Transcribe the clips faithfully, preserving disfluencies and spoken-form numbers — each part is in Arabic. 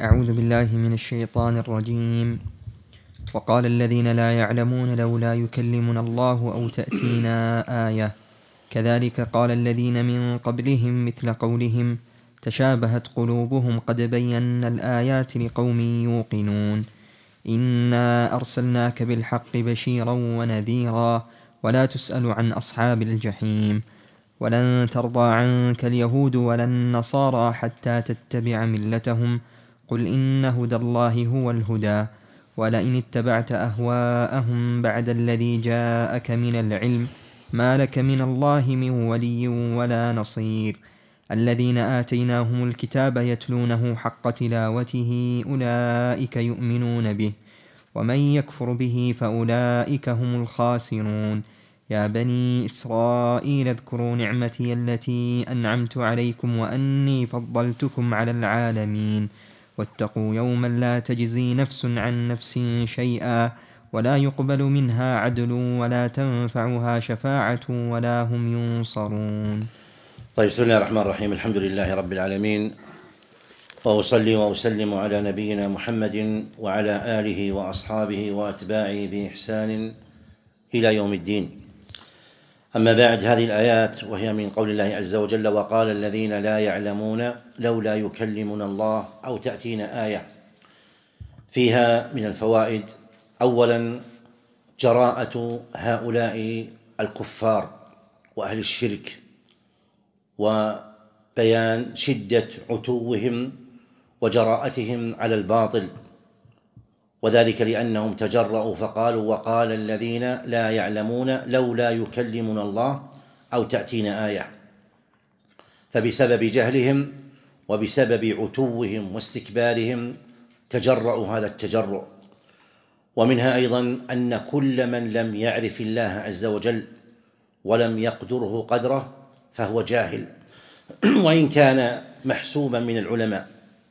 أعوذ بالله من الشيطان الرجيم. وقال الذين لا يعلمون لولا يكلمنا الله أو تأتينا آية كذلك قال الذين من قبلهم مثل قولهم تشابهت قلوبهم قد بينا الآيات لقوم يوقنون. إنا أرسلناك بالحق بشيرا ونذيرا ولا تسأل عن أصحاب الجحيم. ولن ترضى عنك اليهود ولا النصارى حتى تتبع ملتهم قل إن هدى الله هو الهدى ولئن اتبعت أهواءهم بعد الذي جاءك من العلم ما لك من الله من ولي ولا نصير. الذين آتيناهم الكتاب يتلونه حق تلاوته أولئك يؤمنون به ومن يكفر به فأولئك هم الخاسرون. يا بني إسرائيل اذكروا نعمتي التي أنعمت عليكم وأني فضلتكم على العالمين واتقوا يوما لا تجزي نفس عن نفس شيئا ولا يقبل منها عدل ولا تنفعها شفاعة ولا هم ينصرون. طيب، بسم الله الرحمن الرحيم. الحمد لله رب العالمين، وأصلي وأسلم على نبينا محمد وعلى آله وأصحابه وأتباعه بإحسان إلى يوم الدين. أما بعد، هذه الآيات وهي من قول الله عز وجل وقال الذين لا يعلمون لولا يكلمنا الله أو تأتينا آية، فيها من الفوائد: أولا جراءة هؤلاء الكفار وأهل الشرك، وبيان شدة عتوهم وجراءتهم على الباطل، وذلك لأنهم تجرؤوا فقالوا وقال الذين لا يعلمون لولا يكلمنا الله أو تأتينا آية، فبسبب جهلهم وبسبب عتوهم واستكبارهم تجرؤوا هذا التجرؤ. ومنها أيضا أن كل من لم يعرف الله عز وجل ولم يقدره قدره فهو جاهل وإن كان محسوبا من العلماء،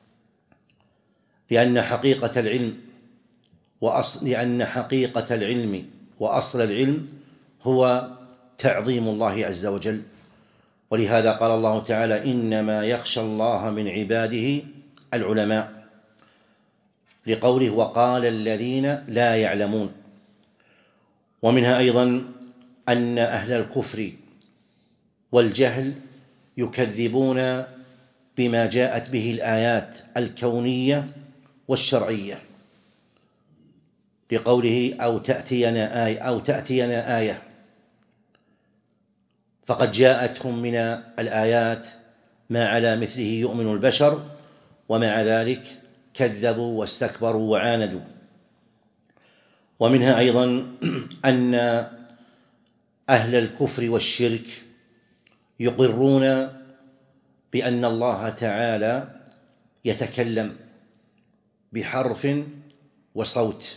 لأن حقيقة العلم وأصل لأن حقيقة العلم وأصل العلم هو تعظيم الله عز وجل. ولهذا قال الله تعالى إنما يخشى الله من عباده العلماء، لقوله وقال الذين لا يعلمون. ومنها أيضا أن أهل الكفر والجهل يكذبون بما جاءت به الآيات الكونية والشرعية، لقوله أو تأتينا آية أو تأتينا آية، فقد جاءتهم من الآيات ما على مثله يؤمن البشر، ومع ذلك كذبوا واستكبروا وعاندوا. ومنها أيضا أن أهل الكفر والشرك يقرون بأن الله تعالى يتكلم بحرف وصوت،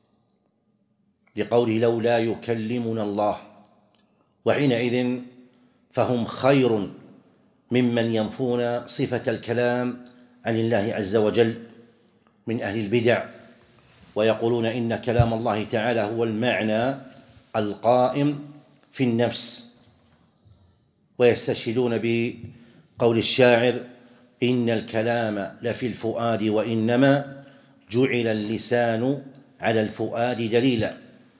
لقوله لولا يكلمنا الله، وحينئذ فهم خير ممن ينفون صفة الكلام عن الله عز وجل من أهل البدع، ويقولون إن كلام الله تعالى هو المعنى القائم في النفس، ويستشهدون بقول الشاعر إن الكلام لفي الفؤاد وإنما جعل اللسان على الفؤاد دليلا.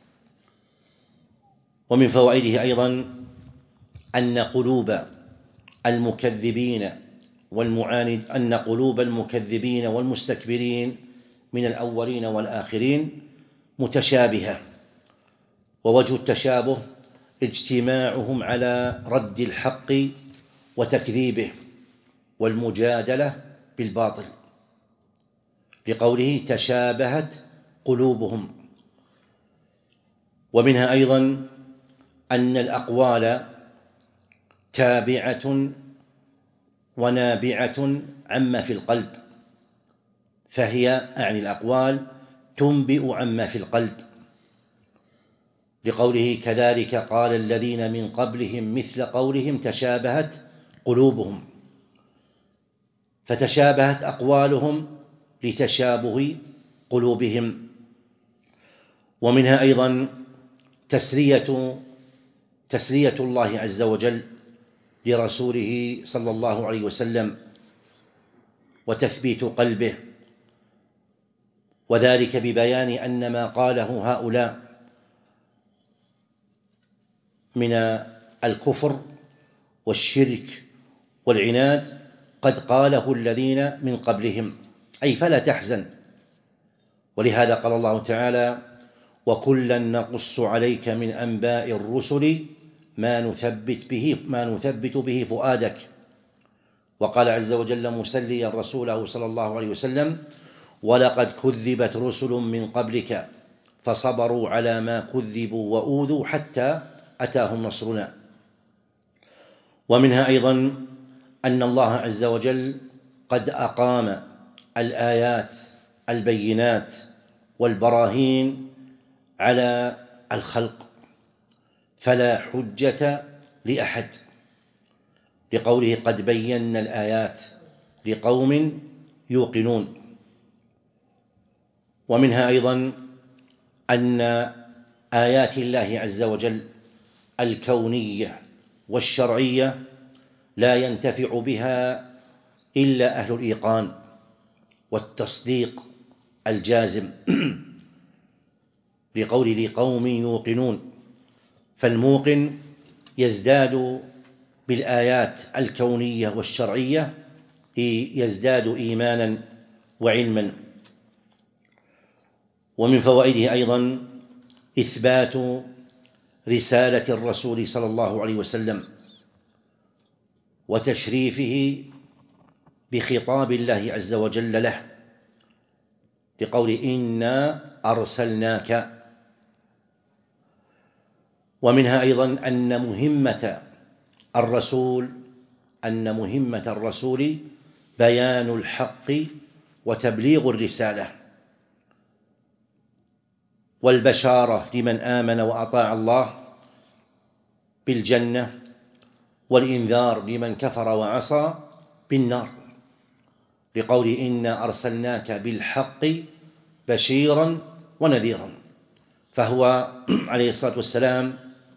ومن فوائده أيضا أن قلوب المكذبين والمعاند أن قلوب المكذبين والمستكبرين من الأولين والآخرين متشابهة، ووجه التشابه اجتماعهم على رد الحق وتكذيبه والمجادلة بالباطل، لقوله تشابهت قلوبهم. ومنها أيضا أن الأقوال تابعة ونابعة عما في القلب، فهي أعني الأقوال تنبئ عما في القلب، لقوله كذلك قال الذين من قبلهم مثل قولهم تشابهت قلوبهم، فتشابهت أقوالهم لتشابه قلوبهم. ومنها أيضا تسلية تسلية الله عز وجل لرسوله صلى الله عليه وسلم وتثبيت قلبه وذلك ببيان أن ما قاله هؤلاء من الكفر والشرك والعناد قد قاله الذين من قبلهم، أي فلا تحزن. ولهذا قال الله تعالى: وكلا نقص عليك من أنباء الرسل ما نثبت به ما نثبت به فؤادك. وقال عز وجل مسليا رسوله صلى الله عليه وسلم: ولقد كذبت رسل من قبلك فصبروا على ما كذبوا وأوذوا حتى أتاهم نصرنا. ومنها أيضا أن الله عز وجل قد أقام الآيات البينات والبراهين على الخلق، فلا حجة لأحد، لقوله: قد بينا الآيات لقوم يوقنون. ومنها أيضا أن آيات الله عز وجل الكونية والشرعية لا ينتفع بها إلا أهل الإيقان والتصديق الجازم، لقول لقوم يوقنون. فالموقن يزداد بالآيات الكونية والشرعية، يزداد إيمانا وعلما. ومن فوائده أيضا إثبات رسالة الرسول صلى الله عليه وسلم وتشريفه بخطاب الله عز وجل له، لقول: إنا أرسلناك. ومنها أيضا أن مهمة الرسول أن مهمة الرسول بيان الحق وتبليغ الرسالة، والبشارة لمن آمن وأطاع الله بالجنة، والإنذار لمن كفر وعصى بالنار، لقول: إنا أرسلناك بالحق بشيرا ونذيرا. فهو عليه الصلاة والسلام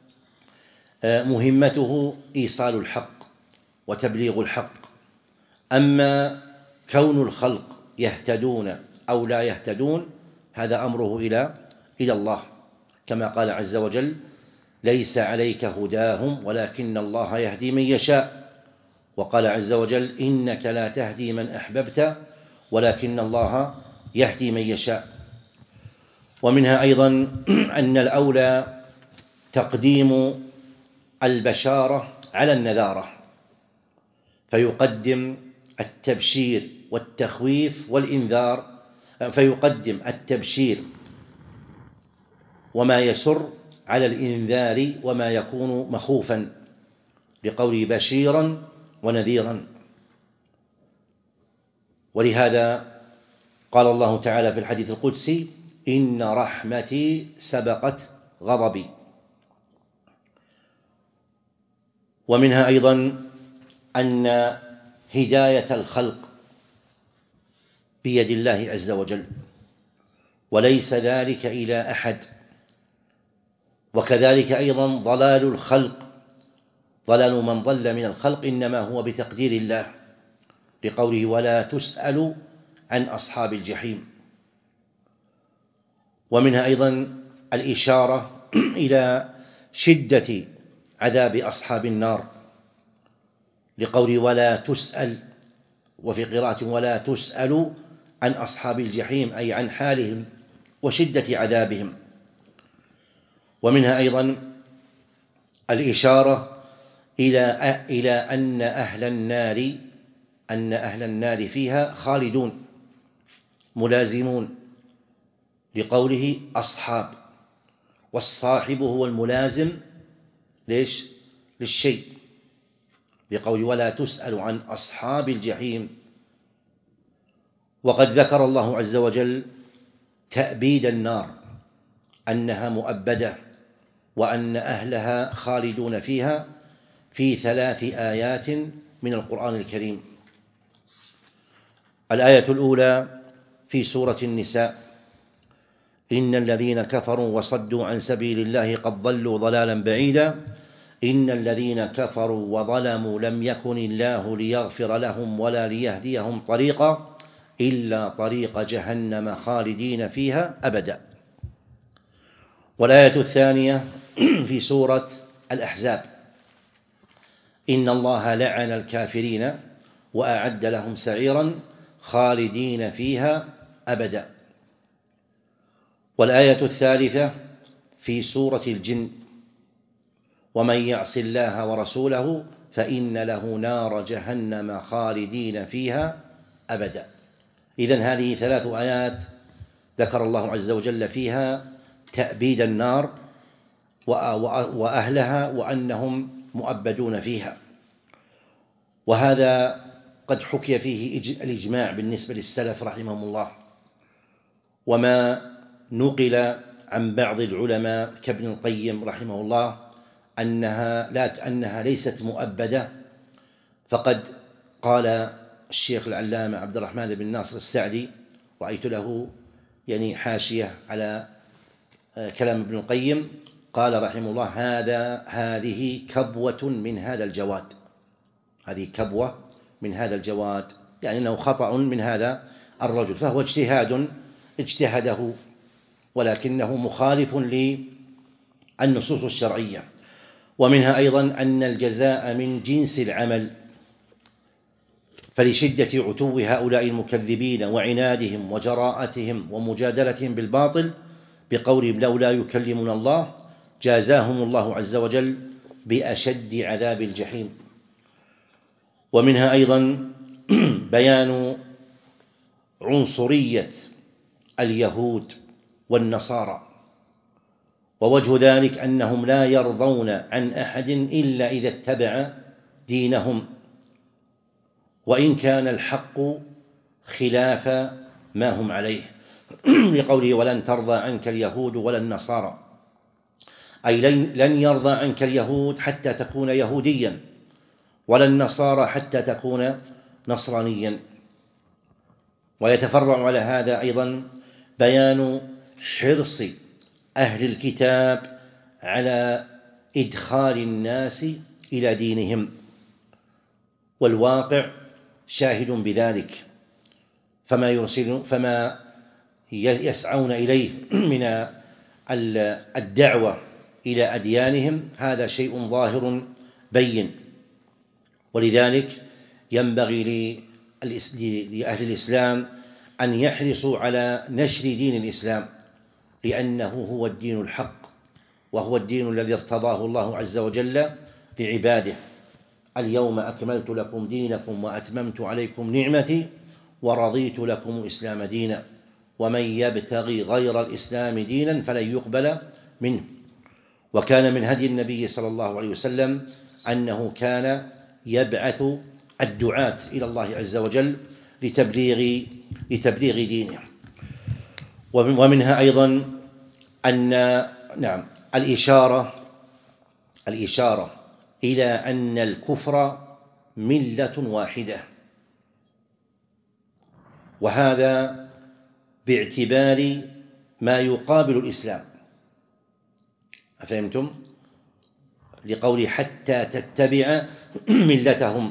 مهمته إيصال الحق وتبليغ الحق. أما كون الخلق يهتدون أو لا يهتدون هذا أمره إلى إلى الله، كما قال عز وجل: ليس عليك هداهم ولكن الله يهدي من يشاء. وقال عز وجل: إنك لا تهدي من أحببت ولكن الله يهدي من يشاء. ومنها أيضا أن الأولى تقديم البشارة على النذارة، فيقدم التبشير والتخويف والإنذار، فيقدم التبشير وما يسر على الإنذار وما يكون مخوفا، لقوله: بشيرا ونذيرا. ولهذا قال الله تعالى في الحديث القدسي: إن رحمتي سبقت غضبي. ومنها أيضا أن هداية الخلق بيد الله عز وجل، وليس ذلك إلى أحد. وكذلك أيضا ضلال الخلق، ضلال من ضل من الخلق إنما هو بتقدير الله، لقوله: ولا تسأل عن أصحاب الجحيم. ومنها أيضا الإشارة إلى شدة عذاب أصحاب النار، لقوله: ولا تسأل، وفي قراءة: ولا تسأل عن أصحاب الجحيم، أي عن حالهم وشدة عذابهم. ومنها أيضا الإشارة إلى إلى أن أهل النار أن أهل النار فيها خالدون ملازمون، لقوله: أصحاب، والصاحب هو الملازم ليش؟ للشيء، لقوله: ولا تسأل عن أصحاب الجحيم. وقد ذكر الله عز وجل تأبيد النار، أنها مؤبدة وأن أهلها خالدون فيها، في ثلاث آيات من القرآن الكريم. الآية الأولى في سورة النساء: إن الذين كفروا وصدوا عن سبيل الله قد ضلوا ضلالا بعيدا إن الذين كفروا وظلموا لم يكن الله ليغفر لهم ولا ليهديهم طريقا إلا طريق جهنم خالدين فيها أبدا. والآية الثانية في سورة الأحزاب: إن الله لعن الكافرين وأعد لهم سعيرا خالدين فيها أبدا. والآية الثالثة في سورة الجن: ومن يعص الله ورسوله فإن له نار جهنم خالدين فيها أبدا. إذن هذه ثلاث آيات ذكر الله عز وجل فيها تأبيد النار وأهلها وأنهم مؤبدون فيها، وهذا قد حكي فيه الإجماع بالنسبة للسلف رحمهم الله، وما نقل عن بعض العلماء كابن القيم رحمه الله أنها لا أنها ليست مؤبدة، فقد قال الشيخ العلامة عبد الرحمن بن ناصر السعدي، رأيت له يعني حاشية على كلام ابن القيم، قال رحمه الله: هذا هذه كبوة من هذا الجواد، هذه كبوة من هذا الجواد، يعني أنه خطأ من هذا الرجل، فهو اجتهاد اجتهده ولكنه مخالف للنصوص الشرعية. ومنها أيضا أن الجزاء من جنس العمل، فلشدة عتو هؤلاء المكذبين وعنادهم وجراءتهم ومجادلتهم بالباطل بقولهم لولا يكلمنا الله جازاهم الله عز وجل بأشد عذاب الجحيم. ومنها أيضا بيان عنصرية اليهود والنصارى، ووجه ذلك أنهم لا يرضون عن أحد إلا إذا اتبع دينهم، وإن كان الحق خلاف ما هم عليه، لقوله ولن ترضى عنك اليهود ولا النصارى، أي لن يرضى عنك اليهود حتى تكون يهوديا، ولا النصارى حتى تكون نصرانيا. ويتفرع على هذا أيضا بيان حرص أهل الكتاب على إدخال الناس إلى دينهم، والواقع شاهد بذلك، فما يرسل فما يسعون إليه من الدعوة إلى أديانهم هذا شيء ظاهر بين. ولذلك ينبغي لأهل الإسلام أن يحرصوا على نشر دين الإسلام، لأنه هو الدين الحق، وهو الدين الذي ارتضاه الله عز وجل لعباده: اليوم أكملت لكم دينكم وأتممت عليكم نعمتي ورضيت لكم الإسلام دينا ومن يبتغي غير الإسلام دينا فلن يقبل منه. وكان من هدي النبي صلى الله عليه وسلم أنه كان يبعث الدعاة إلى الله عز وجل لتبليغ لتبليغ دينه. ومنها أيضا أن نعم الإشارة الإشارة إلى أن الكفر ملة واحدة، وهذا باعتبار ما يقابل الإسلام، أفهمتم؟ لقول حتى تتبع ملتهم،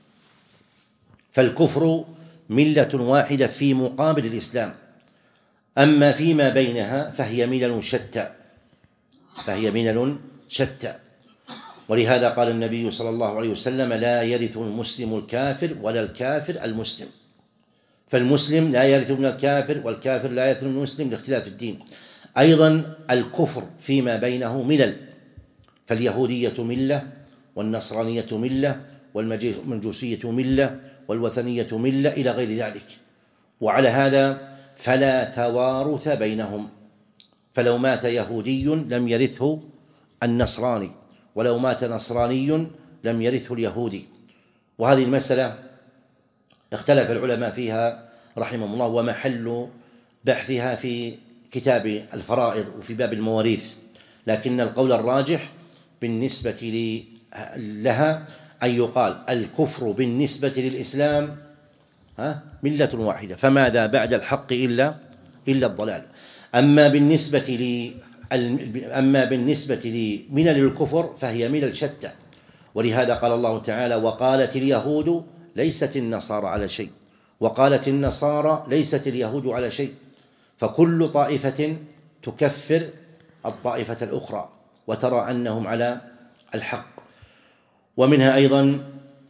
فالكفر ملة واحدة في مقابل الإسلام، أما فيما بينها فهي ملل شتى فهي ملل شتى ولهذا قال النبي صلى الله عليه وسلم: لا يرث المسلم الكافر ولا الكافر المسلم، فالمسلم لا يرث من الكافر والكافر لا يرث من المسلم لاختلاف الدين. أيضا الكفر فيما بينه ملل، فاليهودية ملة والنصرانية ملة والمجوسية ملة والوثنية ملة إلى غير ذلك. وعلى هذا فلا توارث بينهم، فلو مات يهودي لم يرثه النصراني، ولو مات نصراني لم يرثه اليهودي. وهذه المسألة اختلف العلماء فيها رحمهم الله، ومحل بحثها في كتاب الفرائض وفي باب المواريث، لكن القول الراجح بالنسبة لها أن يقال الكفر بالنسبة للإسلام ملة واحدة، فماذا بعد الحق إلا إلا الضلال. أما بالنسبة لي أما بالنسبة لملل الكفر فهي ملل شتى، ولهذا قال الله تعالى: وقالت اليهود ليست النصارى على شيء وقالت النصارى ليست اليهود على شيء، فكل طائفة تكفر الطائفة الأخرى وترى أنهم على الحق. ومنها أيضا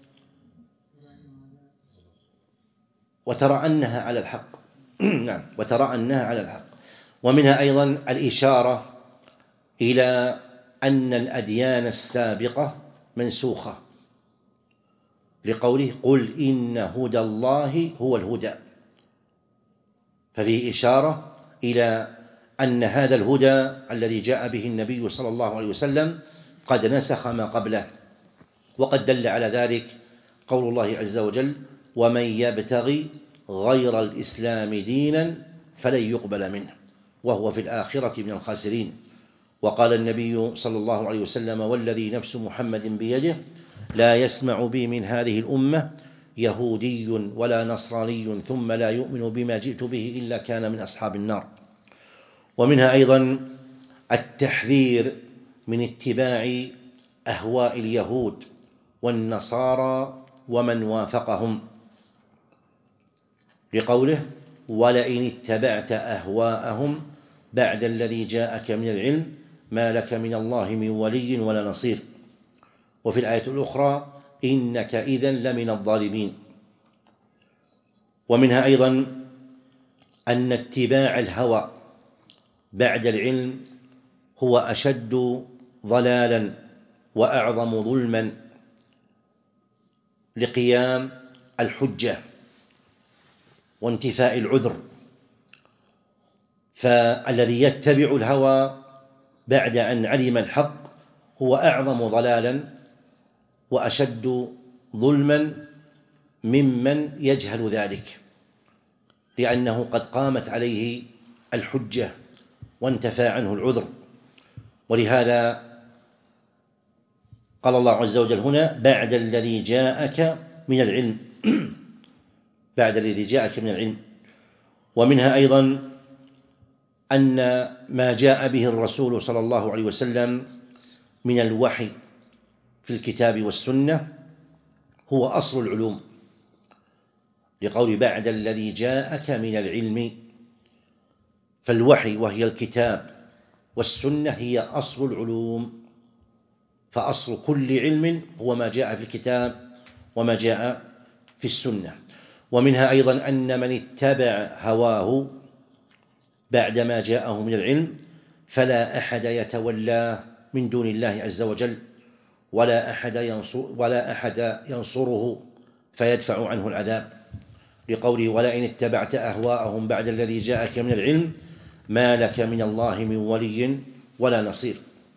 وترى أنها على الحق نعم وترى أنها على الحق. ومنها أيضا الإشارة إلى أن الأديان السابقة منسوخة، لقوله قل إن هدى الله هو الهدى، ففيه إشارة إلى أن هذا الهدى الذي جاء به النبي صلى الله عليه وسلم قد نسخ ما قبله. وقد دل على ذلك قول الله عز وجل ومن يبتغي غير الإسلام دينا فلن يقبل منه وهو في الآخرة من الخاسرين. وقال النبي صلى الله عليه وسلم والذي نفس محمد بيده لا يسمع بي من هذه الأمة يهودي ولا نصراني ثم لا يؤمن بما جئت به إلا كان من أصحاب النار. ومنها أيضا التحذير من اتباع أهواء اليهود والنصارى ومن وافقهم، لقوله ولئن اتبعت أهواءهم بعد الذي جاءك من العلم ما لك من الله من ولي ولا نصير. وفي الآية الأخرى إنك إذن لمن الظالمين. ومنها أيضا أن اتباع الهوى بعد العلم هو أشد ضلالا وأعظم ظلما لقيام الحجة وانتفاء العذر. فالذي يتبع الهوى بعد أن علم الحق هو أعظم ضلالا وأشد ظلما ممن يجهل ذلك، لأنه قد قامت عليه الحجة وانتفى عنه العذر. ولهذا قال الله عز وجل هنا بعد الذي جاءك من العلم بعد الذي جاءك من العلم. ومنها أيضا أن ما جاء به الرسول صلى الله عليه وسلم من الوحي في الكتاب والسنة هو أصل العلوم، لقول بعد الذي جاءك من العلم. فالوحي وهي الكتاب والسنة هي أصل العلوم، فأصل كل علم هو ما جاء في الكتاب وما جاء في السنة. ومنها أيضا أن من اتبع هواه بعدما جاءه من العلم فلا أحد يتولاه من دون الله عز وجل ولا أحد ينصر ولا أحد ينصره فيدفع عنه العذاب، لقوله ولئن اتبعت أهواءهم بعد الذي جاءك من العلم ما لك من الله من ولي ولا نصير.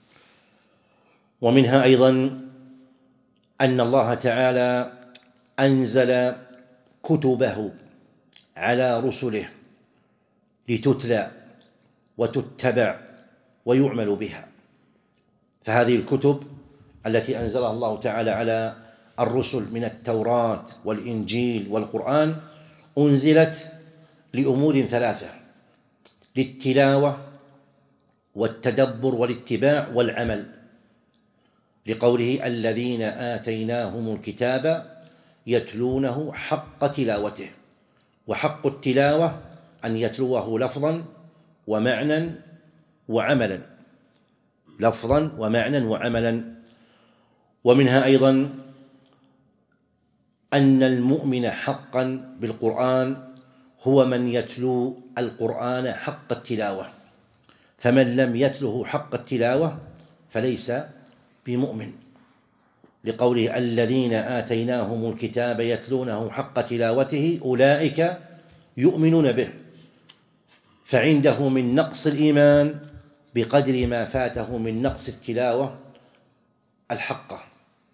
ومنها أيضا أن الله تعالى أنزل كتبه على رسله لتتلى وتتبع ويعمل بها. فهذه الكتب التي أنزلها الله تعالى على الرسل من التوراة والإنجيل والقرآن أنزلت لأمور ثلاثة: للتلاوة والتدبر والاتباع والعمل، لقوله الذين آتيناهم الكتاب يتلونه حق تلاوته. وحق التلاوة أن يتلوه لفظا ومعنى وعملا، لفظا ومعنى وعملا. ومنها أيضا أن المؤمن حقا بالقرآن هو من يتلو القرآن حق التلاوة، فمن لم يتله حق التلاوة فليس بمؤمن، لقوله الذين آتيناهم الكتاب يتلونه حق تلاوته أولئك يؤمنون به، فعنده من نقص الإيمان بقدر ما فاته من نقص التلاوة الحقة.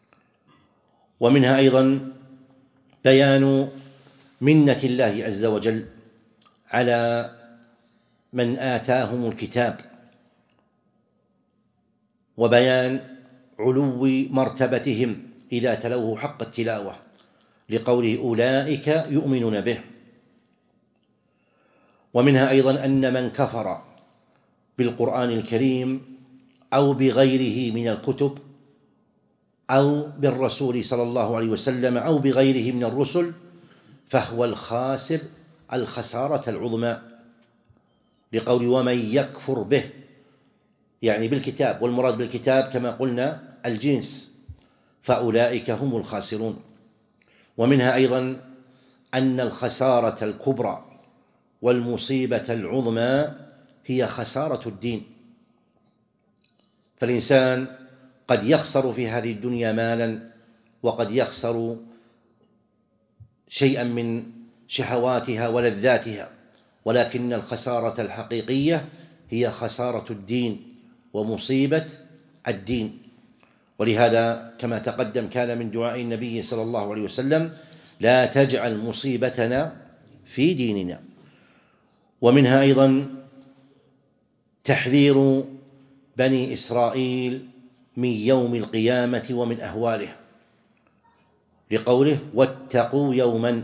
ومنها أيضا بيان منة الله عز وجل على من آتاهم الكتاب، وبيان علو مرتبتهم إذا تلوه حق التلاوة، لقوله أولئك يؤمنون به. ومنها أيضا أن من كفر بالقرآن الكريم أو بغيره من الكتب أو بالرسول صلى الله عليه وسلم أو بغيره من الرسل فهو الخاسر الخسارة العظمى، لقول ومن يكفر به، يعني بالكتاب، والمراد بالكتاب كما قلنا الجنس، فأولئك هم الخاسرون. ومنها أيضا أن الخسارة الكبرى والمصيبة العظمى هي خسارة الدين، فالإنسان قد يخسر في هذه الدنيا مالا، وقد يخسر شيئا من شهواتها ولذاتها، ولكن الخسارة الحقيقية هي خسارة الدين ومصيبة الدين. ولهذا كما تقدم كان من دعاء النبي صلى الله عليه وسلم: لا تجعل مصيبتنا في ديننا. ومنها أيضا تحذير بني إسرائيل من يوم القيامة ومن أهواله، لقوله: واتقوا يوما.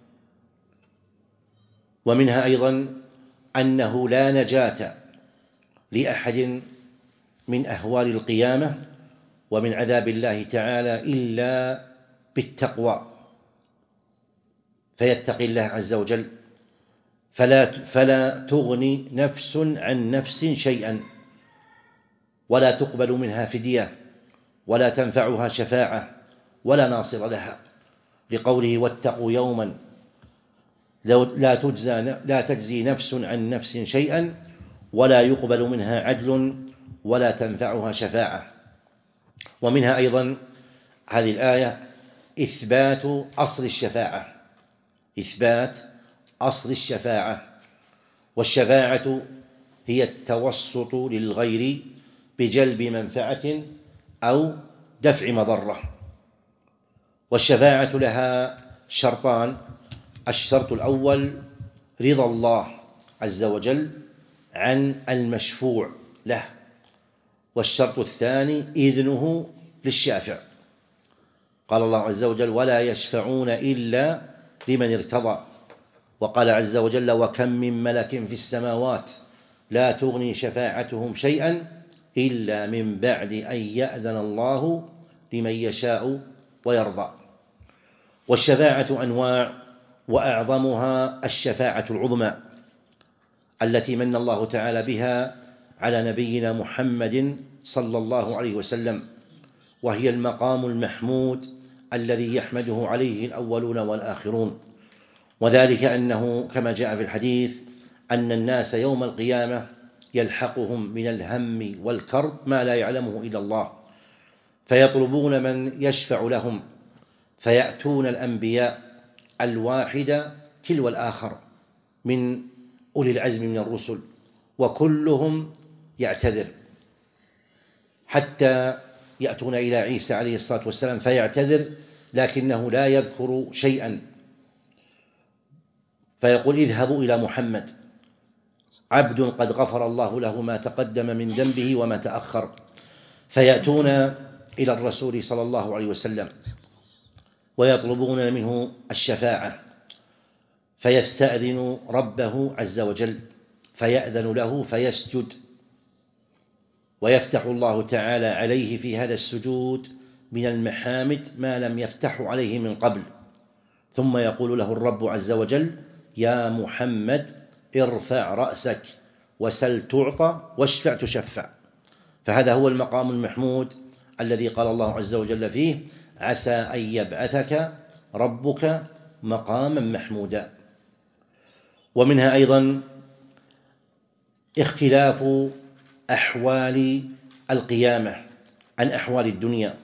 ومنها أيضا أنه لا نجاة لأحد من أهوال القيامة ومن عذاب الله تعالى إلا بالتقوى، فيتقي الله عز وجل، فلا فلا تغني نفس عن نفس شيئا، ولا تقبل منها فدية، ولا تنفعها شفاعة، ولا ناصر لها، لقوله: واتقوا يوما لا تجزى لا تجزي نفس عن نفس شيئا، ولا يقبل منها عدل، ولا تنفعها شفاعة. ومنها أيضا هذه الآية إثبات أصل الشفاعة، إثبات أصل الشفاعة. والشفاعة هي التوسط للغير بجلب منفعة أو دفع مضرة. والشفاعة لها شرطان: الشرط الأول رضا الله عز وجل عن المشفوع له، والشرط الثاني إذنه للشافع. قال الله عز وجل: ولا يشفعون إلا لمن ارتضى. وقال عز وجل: وكم من ملك في السماوات لا تغني شفاعتهم شيئا إلا من بعد أن يأذن الله لمن يشاء ويرضى. والشفاعة أنواع، وأعظمها الشفاعة العظمى التي من الله تعالى بها على نبينا محمد صلى الله عليه وسلم، وهي المقام المحمود الذي يحمده عليه الأولون والآخرون. وذلك أنه كما جاء في الحديث أن الناس يوم القيامة يلحقهم من الهم والكرب ما لا يعلمه إلا الله، فيطلبون من يشفع لهم، فيأتون الأنبياء الواحد تلو الآخر من أولي العزم من الرسل، وكلهم يعتذر، حتى يأتون إلى عيسى عليه الصلاة والسلام فيعتذر، لكنه لا يذكر شيئا، فيقول: اذهبوا إلى محمد، عبد قد غفر الله له ما تقدم من ذنبه وما تأخر. فيأتون إلى الرسول صلى الله عليه وسلم ويطلبون منه الشفاعة، فيستأذن ربه عز وجل فيأذن له فيسجد، ويفتح الله تعالى عليه في هذا السجود من المحامد ما لم يفتح عليه من قبل، ثم يقول له الرب عز وجل: يا محمد ارفع رأسك وسل تعطى واشفع تشفع. فهذا هو المقام المحمود الذي قال الله عز وجل فيه: عسى أن يبعثك ربك مقاما محمودا. ومنها أيضا اختلاف أحوال القيامة عن أحوال الدنيا،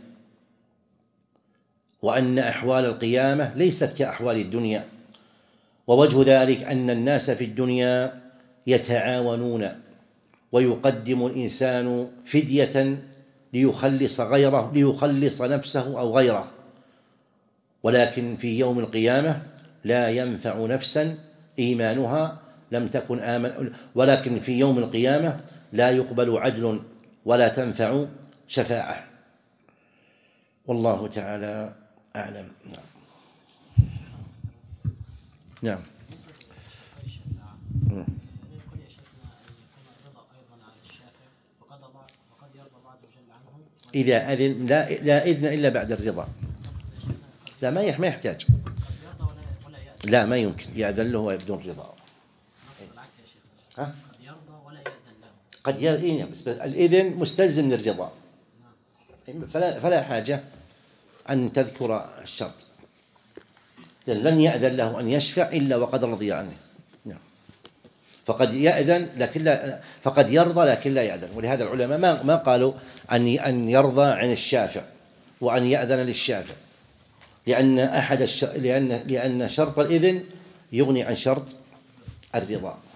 وأن أحوال القيامة ليست كأحوال الدنيا. ووجه ذلك أن الناس في الدنيا يتعاونون، ويقدم الإنسان فدية ليخلص غيره ليخلص نفسه أو غيره، ولكن في يوم القيامة لا ينفع نفسا إيمانها لم تكن آمن ولكن في يوم القيامة لا يقبل عدل ولا تنفع شفاعة. والله تعالى أعلم. نعم. نعم. إذا أذن لا, لا إذن إلا بعد الرضا. لا ما ما يحتاج. لا ما يمكن يأذن له بدون رضا. بالعكس يا شيخ، ها؟ قد يرضى ولا يأذن له. قد يأذن بس الإذن مستلزم للرضا، فلا فلا حاجة أن تذكر الشرط، لأن لن يأذن له أن يشفع إلا وقد رضي عنه. نعم. فقد يأذن لكن لا، فقد يرضى لكن لا يأذن، ولهذا العلماء ما ما قالوا أن أن يرضى عن الشافع وأن يأذن للشافع، لأن أحد الش... لأن لأن شرط الإذن يغني عن شرط الرضا.